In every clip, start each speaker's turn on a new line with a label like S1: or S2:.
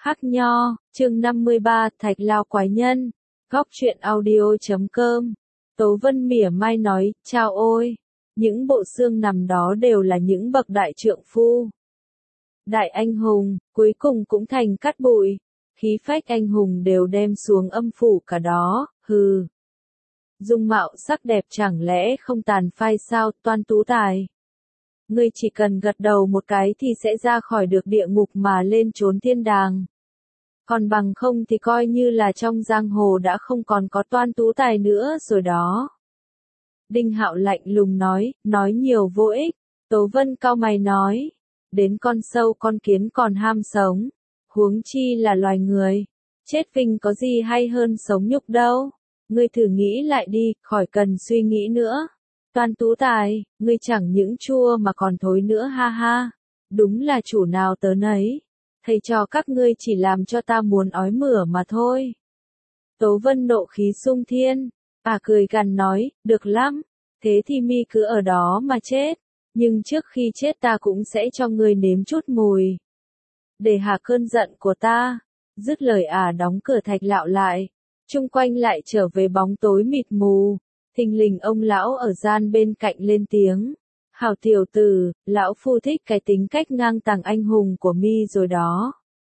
S1: Hắc Nho, chương 53, Thạch Lao Quái Nhân, Góc truyện audio.com. Tố Vân mỉa mai nói, chao ôi, những bộ xương nằm đó đều là những bậc đại trượng phu. Đại anh hùng, cuối cùng cũng thành cát bụi, khí phách anh hùng đều đem xuống âm phủ cả đó, hừ. Dung mạo sắc đẹp chẳng lẽ không tàn phai sao, Toan Tú Tài. Ngươi chỉ cần gật đầu một cái thì sẽ ra khỏi được địa ngục mà lên trốn thiên đàng. Còn bằng không thì coi như là trong giang hồ đã không còn có Toan Tú Tài nữa rồi đó. Đinh Hạo lạnh lùng nói nhiều vô ích. Tố Vân cau mày nói, đến con sâu con kiến còn ham sống, huống chi là loài người, chết vinh có gì hay hơn sống nhục đâu. Ngươi thử nghĩ lại đi, khỏi cần suy nghĩ nữa. Toan Tú Tài, ngươi chẳng những chua mà còn thối nữa ha ha. Đúng là chủ nào tớ nấy. Thầy trò các ngươi chỉ làm cho ta muốn ói mửa mà thôi. Tố Vân nộ khí sung thiên, cười gằn nói, được lắm, thế thì mi cứ ở đó mà chết, nhưng trước khi chết ta cũng sẽ cho ngươi nếm chút mùi. Để hạ cơn giận của ta. Dứt lời đóng cửa Thạch Lão lại, chung quanh lại trở về bóng tối mịt mù. Thình lình ông lão ở gian bên cạnh lên tiếng, hảo tiểu tử, lão phu thích cái tính cách ngang tàng anh hùng của mi rồi đó.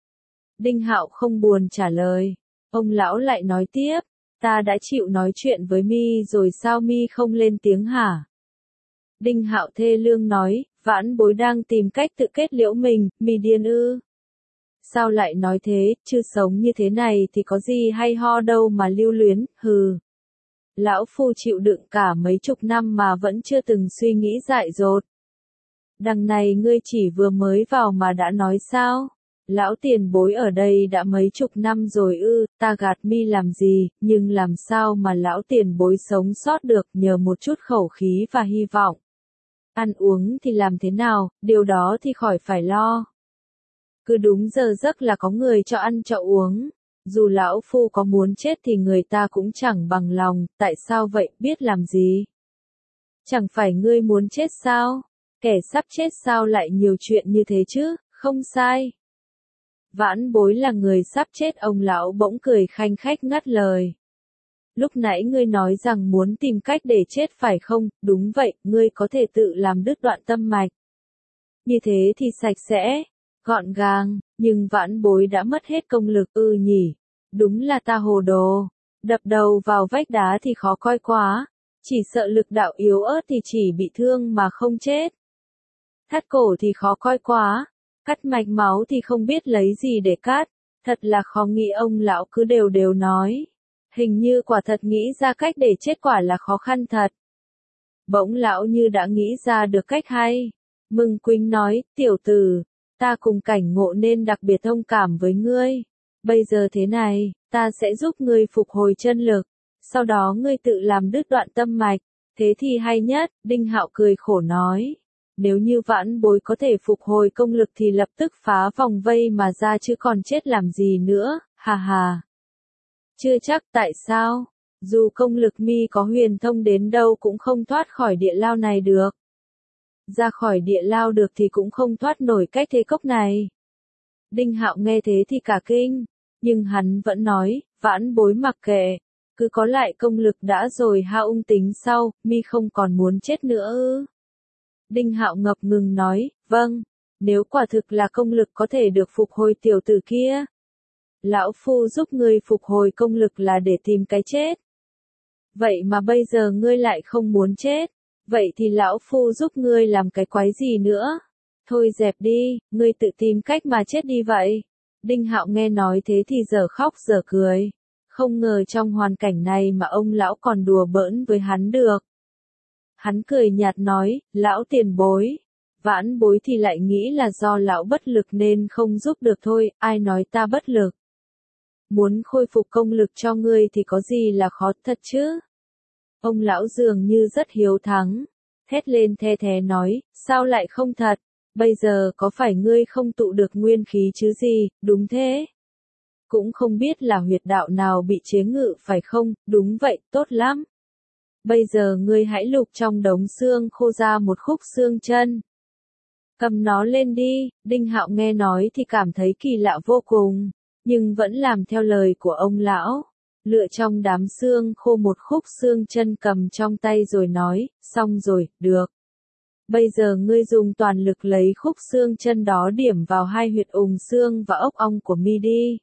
S1: Đinh Hạo không buồn trả lời, ông lão lại nói tiếp, ta đã chịu nói chuyện với mi rồi sao mi không lên tiếng hả? Đinh Hạo thê lương nói, vãn bối đang tìm cách tự kết liễu mình, mi điên ư? Sao lại nói thế, chứ sống như thế này thì có gì hay ho đâu mà lưu luyến, hừ. Lão phu chịu đựng cả mấy chục năm mà vẫn chưa từng suy nghĩ dại dột. Đằng này ngươi chỉ vừa mới vào mà đã nói sao? Lão tiền bối ở đây đã mấy chục năm rồi ư, ta gạt mi làm gì, nhưng làm sao mà lão tiền bối sống sót được nhờ một chút khẩu khí và hy vọng. Ăn uống thì làm thế nào, điều đó thì khỏi phải lo. Cứ đúng giờ giấc là có người cho ăn cho uống. Dù lão phu có muốn chết thì người ta cũng chẳng bằng lòng, tại sao vậy, biết làm gì? Chẳng phải ngươi muốn chết sao? Kẻ sắp chết sao lại nhiều chuyện như thế chứ, không sai. Vãn bối là người sắp chết, ông lão bỗng cười khanh khách ngắt lời. Lúc nãy ngươi nói rằng muốn tìm cách để chết phải không, đúng vậy, ngươi có thể tự làm đứt đoạn tâm mạch. Như thế thì sạch sẽ, gọn gàng, nhưng vãn bối đã mất hết công lực nhỉ. Đúng là ta hồ đồ, đập đầu vào vách đá thì khó coi quá, chỉ sợ lực đạo yếu ớt thì chỉ bị thương mà không chết. Thắt cổ thì khó coi quá, cắt mạch máu thì không biết lấy gì để cắt, thật là khó nghĩ, ông lão cứ đều nói. Hình như quả thật nghĩ ra cách để chết quả là khó khăn thật. Bỗng lão như đã nghĩ ra được cách hay, mừng quýnh nói, tiểu tử, ta cùng cảnh ngộ nên đặc biệt thông cảm với ngươi. Bây giờ thế này, ta sẽ giúp ngươi phục hồi chân lực, sau đó ngươi tự làm đứt đoạn tâm mạch, thế thì hay nhất. Đinh Hạo cười khổ nói, nếu như vãn bối có thể phục hồi công lực thì lập tức phá vòng vây mà ra chứ còn chết làm gì nữa, hà hà. Chưa chắc, tại sao? Dù công lực mi có huyền thông đến đâu cũng không thoát khỏi địa lao này được. Ra khỏi địa lao được thì cũng không thoát nổi cách thế cốc này. Đinh Hạo nghe thế thì cả kinh, nhưng hắn vẫn nói, vãn bối mặc kệ, cứ có lại công lực đã rồi ha, ung tính sau, mi không còn muốn chết nữa ư? Đinh Hạo ngập ngừng nói, vâng, nếu quả thực là công lực có thể được phục hồi tiểu tử kia. Lão phu giúp ngươi phục hồi công lực là để tìm cái chết. Vậy mà bây giờ ngươi lại không muốn chết, vậy thì lão phu giúp ngươi làm cái quái gì nữa? Thôi dẹp đi, ngươi tự tìm cách mà chết đi vậy. Đinh Hạo nghe nói thế thì giờ khóc giờ cười, không ngờ trong hoàn cảnh này mà ông lão còn đùa bỡn với hắn được. Hắn cười nhạt nói, lão tiền bối, vãn bối thì lại nghĩ là do lão bất lực nên không giúp được thôi, ai nói ta bất lực. Muốn khôi phục công lực cho ngươi thì có gì là khó thật chứ? Ông lão dường như rất hiếu thắng, thét lên the thé nói, sao lại không thật? Bây giờ có phải ngươi không tụ được nguyên khí chứ gì, đúng thế? Cũng không biết là huyệt đạo nào bị chế ngự phải không, đúng vậy, tốt lắm. Bây giờ ngươi hãy lục trong đống xương khô ra một khúc xương chân. Cầm nó lên đi. Đinh Hạo nghe nói thì cảm thấy kỳ lạ vô cùng. nhưng vẫn làm theo lời của ông lão. Lựa trong đám xương khô một khúc xương chân cầm trong tay rồi nói, xong rồi, được. Bây giờ ngươi dùng toàn lực lấy khúc xương chân đó điểm vào hai huyệt ùng xương và ốc ong của mi đi.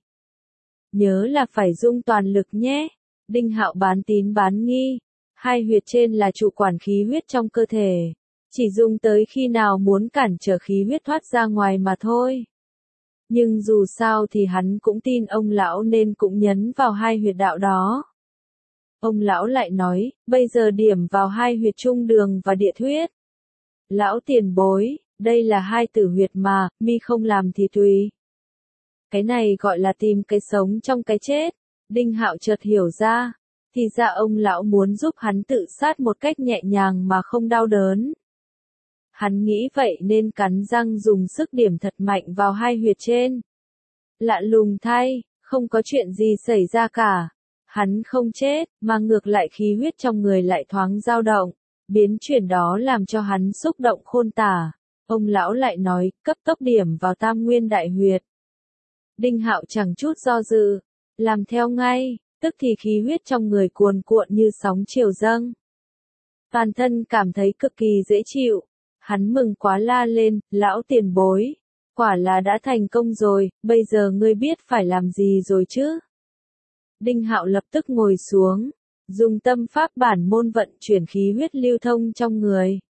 S1: Nhớ là phải dùng toàn lực nhé. Đinh Hạo bán tín bán nghi. Hai huyệt trên là trụ quản khí huyết trong cơ thể. Chỉ dùng tới khi nào muốn cản trở khí huyết thoát ra ngoài mà thôi. Nhưng dù sao thì hắn cũng tin ông lão nên cũng nhấn vào hai huyệt đạo đó. Ông lão lại nói, bây giờ điểm vào hai huyệt trung đường và địa huyết. Lão tiền bối, đây là hai tử huyệt mà, mi không làm thì tùy. Cái này gọi là tìm cái sống trong cái chết. Đinh Hạo chợt hiểu ra, thì ra ông lão muốn giúp hắn tự sát một cách nhẹ nhàng mà không đau đớn. Hắn nghĩ vậy nên cắn răng dùng sức điểm thật mạnh vào hai huyệt trên. Lạ lùng thay, không có chuyện gì xảy ra cả. Hắn không chết, mà ngược lại khí huyết trong người lại thoáng dao động. Biến chuyển đó làm cho hắn xúc động khôn tả. Ông lão lại nói, cấp tốc điểm vào tam nguyên đại huyệt. Đinh Hạo chẳng chút do dự, làm theo ngay, tức thì khí huyết trong người cuồn cuộn như sóng chiều dâng. Toàn thân cảm thấy cực kỳ dễ chịu. Hắn mừng quá la lên, lão tiền bối, quả là đã thành công rồi, bây giờ ngươi biết phải làm gì rồi chứ? Đinh Hạo lập tức ngồi xuống, dùng tâm pháp bản môn vận chuyển khí huyết lưu thông trong người.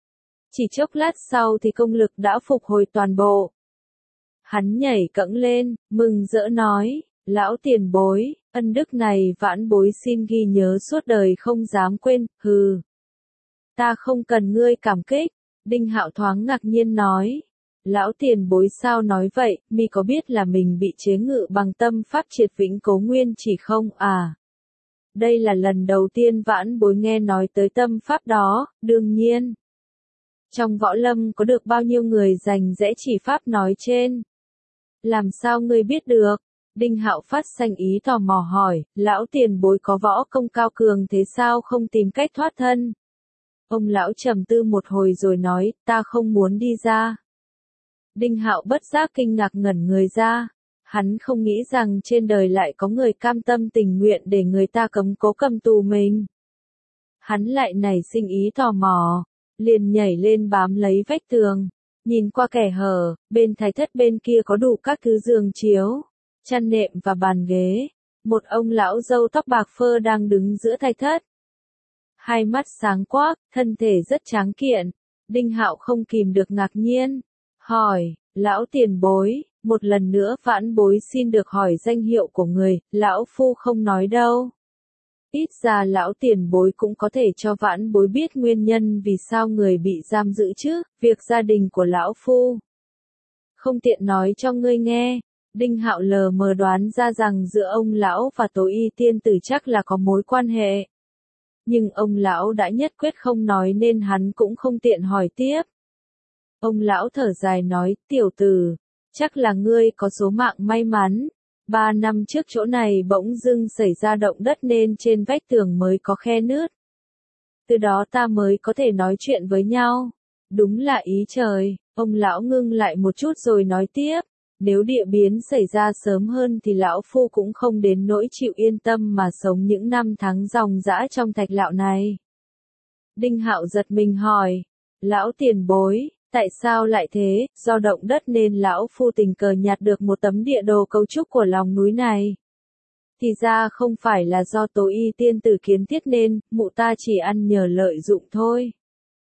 S1: Chỉ chốc lát sau thì công lực đã phục hồi toàn bộ. Hắn nhảy cẫng lên, mừng rỡ nói, lão tiền bối, ân đức này vãn bối xin ghi nhớ suốt đời không dám quên, hừ. Ta không cần ngươi cảm kích. Đinh Hạo thoáng ngạc nhiên nói, lão tiền bối sao nói vậy, mi có biết là mình bị chế ngự bằng tâm pháp triệt vĩnh cố nguyên chỉ không à? Đây là lần đầu tiên vãn bối nghe nói tới tâm pháp đó, đương nhiên. Trong võ lâm có được bao nhiêu người rành rẽ chỉ pháp nói trên? Làm sao ngươi biết được? Đinh Hạo phát sanh ý tò mò hỏi, lão tiền bối có võ công cao cường thế sao không tìm cách thoát thân? Ông lão trầm tư một hồi rồi nói, ta không muốn đi ra. Đinh Hạo bất giác kinh ngạc ngẩn người ra. Hắn không nghĩ rằng trên đời lại có người cam tâm tình nguyện để người ta cấm cố cầm tù mình. Hắn lại nảy sinh ý tò mò, liền nhảy lên bám lấy vách tường, nhìn qua kẻ hở, bên thái thất bên kia có đủ các thứ giường chiếu, chăn nệm và bàn ghế. Một ông lão râu tóc bạc phơ đang đứng giữa thái thất. Hai mắt sáng quắc, thân thể rất tráng kiện. Đinh Hạo không kìm được ngạc nhiên. Hỏi, lão tiền bối, một lần nữa vãn bối xin được hỏi danh hiệu của người, lão phu không nói đâu. Ít ra lão tiền bối cũng có thể cho vãn bối biết nguyên nhân vì sao người bị giam giữ chứ, việc gia đình của lão phu. Không tiện nói cho ngươi nghe. Đinh Hạo lờ mờ đoán ra rằng giữa ông lão và Tố Y tiên tử chắc là có mối quan hệ. Nhưng ông lão đã nhất quyết không nói nên hắn cũng không tiện hỏi tiếp. Ông lão thở dài nói, tiểu tử, chắc là ngươi có số mạng may mắn. 3 năm trước chỗ này bỗng dưng xảy ra động đất nên trên vách tường mới có khe nứt. Từ đó ta mới có thể nói chuyện với nhau. Đúng là ý trời. Ông lão ngưng lại một chút rồi nói tiếp. Nếu địa biến xảy ra sớm hơn thì lão phu cũng không đến nỗi chịu yên tâm mà sống những năm tháng ròng rã trong thạch lạo này. Đinh Hạo giật mình hỏi, lão tiền bối, tại sao lại thế? Do động đất nên lão phu tình cờ nhặt được một tấm địa đồ cấu trúc của lòng núi này. Thì ra không phải là do Tố Y tiên tử kiến thiết nên, mụ ta chỉ ăn nhờ lợi dụng thôi.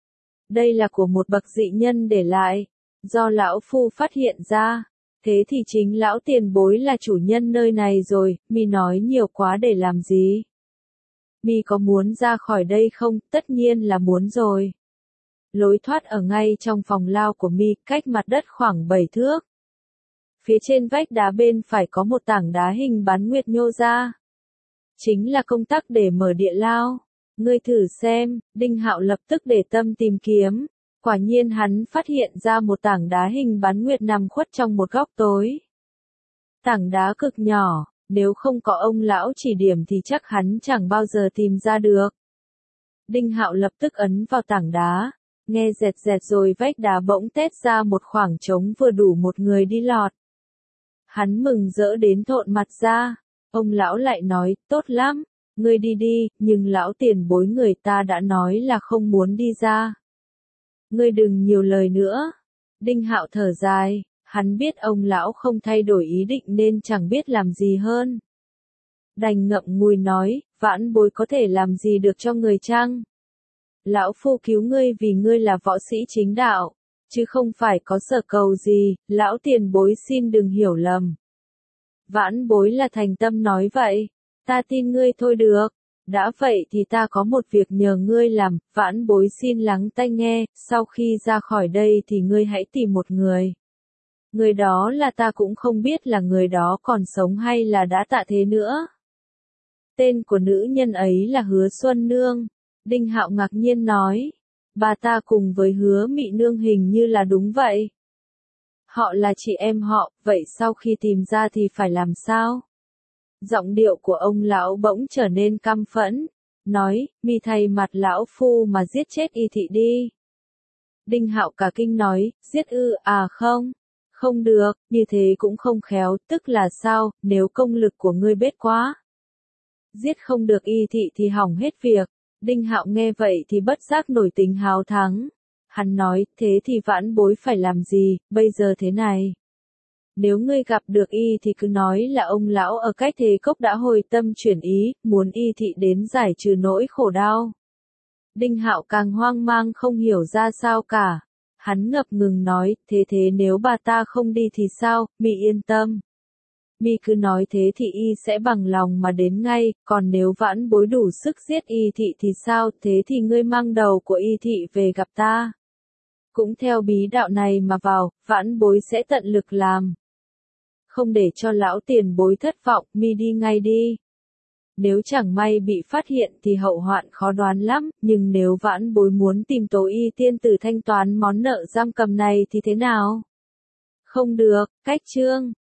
S1: Đây là của một bậc dị nhân để lại, do lão phu phát hiện ra. Thế thì chính lão tiền bối là chủ nhân nơi này rồi, mi nói nhiều quá để làm gì? Mi có muốn ra khỏi đây không? Tất nhiên là muốn rồi. Lối thoát ở ngay trong phòng lao của mi, cách mặt đất khoảng 7 thước. Phía trên vách đá bên phải có một tảng đá hình bán nguyệt nhô ra. Chính là công tắc để mở địa lao. Ngươi thử xem. Đinh Hạo lập tức để tâm tìm kiếm. Quả nhiên hắn phát hiện ra một tảng đá hình bán nguyệt nằm khuất trong một góc tối. Tảng đá cực nhỏ, nếu không có ông lão chỉ điểm thì chắc hắn chẳng bao giờ tìm ra được. Đinh Hạo lập tức ấn vào tảng đá, nghe dẹt dẹt rồi vách đá bỗng tét ra một khoảng trống vừa đủ một người đi lọt. Hắn mừng rỡ đến thộn mặt ra. Ông lão lại nói, tốt lắm, ngươi đi đi, nhưng lão tiền bối người ta đã nói là không muốn đi ra. Ngươi đừng nhiều lời nữa. Đinh Hạo thở dài, hắn biết ông lão không thay đổi ý định nên chẳng biết làm gì hơn. Đành ngậm ngùi nói, vãn bối có thể làm gì được cho người chăng? Lão phu cứu ngươi vì ngươi là võ sĩ chính đạo, chứ không phải có sở cầu gì, lão tiền bối xin đừng hiểu lầm. Vãn bối là thành tâm nói vậy, ta tin ngươi thôi được. Đã vậy thì ta có một việc nhờ ngươi làm, vãn bối xin lắng tai nghe, sau khi ra khỏi đây thì ngươi hãy tìm một người. Người đó là ta cũng không biết là người đó còn sống hay là đã tạ thế nữa. Tên của nữ nhân ấy là Hứa Xuân Nương. Đinh Hạo ngạc nhiên nói, bà ta cùng với Hứa Mị Nương hình như là đúng vậy. Họ là chị em họ, vậy sau khi tìm ra thì phải làm sao? Giọng điệu của ông lão bỗng trở nên căm phẫn, nói, mi thay mặt lão phu mà giết chết Y Thị đi. Đinh Hạo cả kinh nói, giết ư, à không, không được, như thế cũng không khéo, tức là sao, nếu công lực của ngươi bết quá. Giết không được Y Thị thì hỏng hết việc. Đinh Hạo nghe vậy thì bất giác nổi tính háo thắng. Hắn nói, thế thì vãn bối phải làm gì, bây giờ thế này. Nếu ngươi gặp được Y thì cứ nói là ông lão ở cách thế cốc đã hồi tâm chuyển ý, muốn Y Thị đến giải trừ nỗi khổ đau. Đinh Hạo càng hoang mang không hiểu ra sao cả. Hắn ngập ngừng nói, thế nếu bà ta không đi thì sao, mi yên tâm. Mi cứ nói thế thì Y sẽ bằng lòng mà đến ngay, còn nếu vãn bối đủ sức giết Y Thị thì sao, thế thì ngươi mang đầu của Y Thị về gặp ta. Cũng theo bí đạo này mà vào, vãn bối sẽ tận lực làm. Không để cho lão tiền bối thất vọng, mi đi ngay đi. Nếu chẳng may bị phát hiện thì hậu hoạn khó đoán lắm, nhưng nếu vãn bối muốn tìm Tố Y tiên tử thanh toán món nợ giam cầm này thì thế nào? Không được, cách chương.